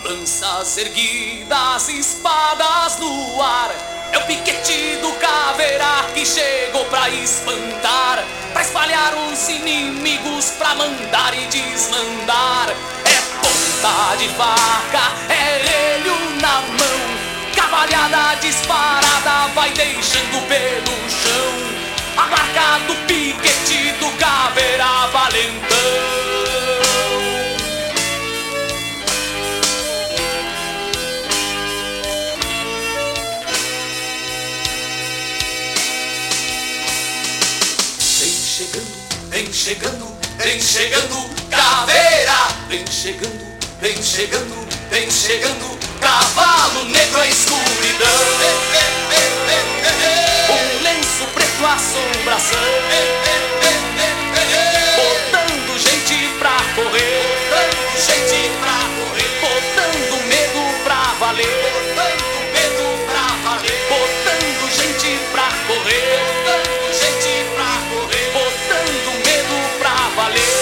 Lanças erguidas, espadas no ar. É o piquete do caveira que chegou pra espantar, pra espalhar os inimigos, pra mandar e desmandar. É ponta de faca, é relho na mão, cavalhada disparada vai deixando pelo chão a marca do piquete do caveira valentão. Vem chegando, vem chegando, caveira! Vem chegando, vem chegando, vem chegando, cavalo negro, a escuridão. Um lenço preto, assombração, botando gente pra correr, botando gente pra correr, botando medo pra valer, botando medo pra valer, botando gente pra correr, botando gente pra correr, botando medo pra valer.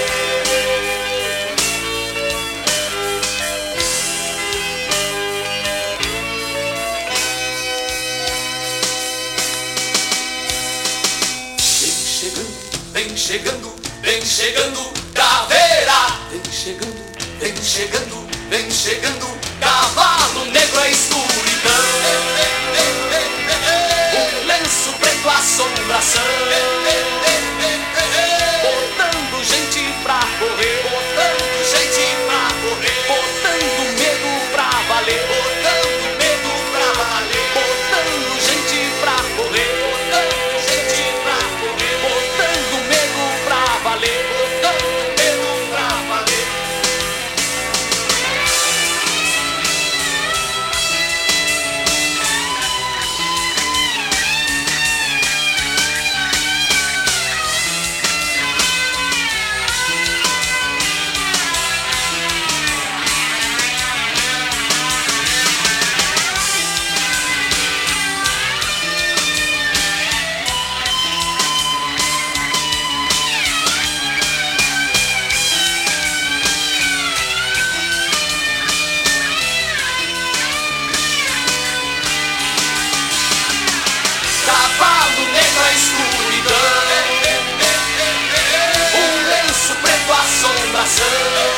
Vem chegando, vem chegando, caveira! Vem chegando, vem chegando, vem chegando, cavalo negro, a escuridão. Um lenço preto, assombração, botando gente pra correr, botando gente pra correr, botando medo pra valer, botando medo pra valer, botando gente pra correr, botando gente pra correr, botando medo pra valer, botando medo pra valer. Cavalo negro, a escuridão, um lenço preto, assombração,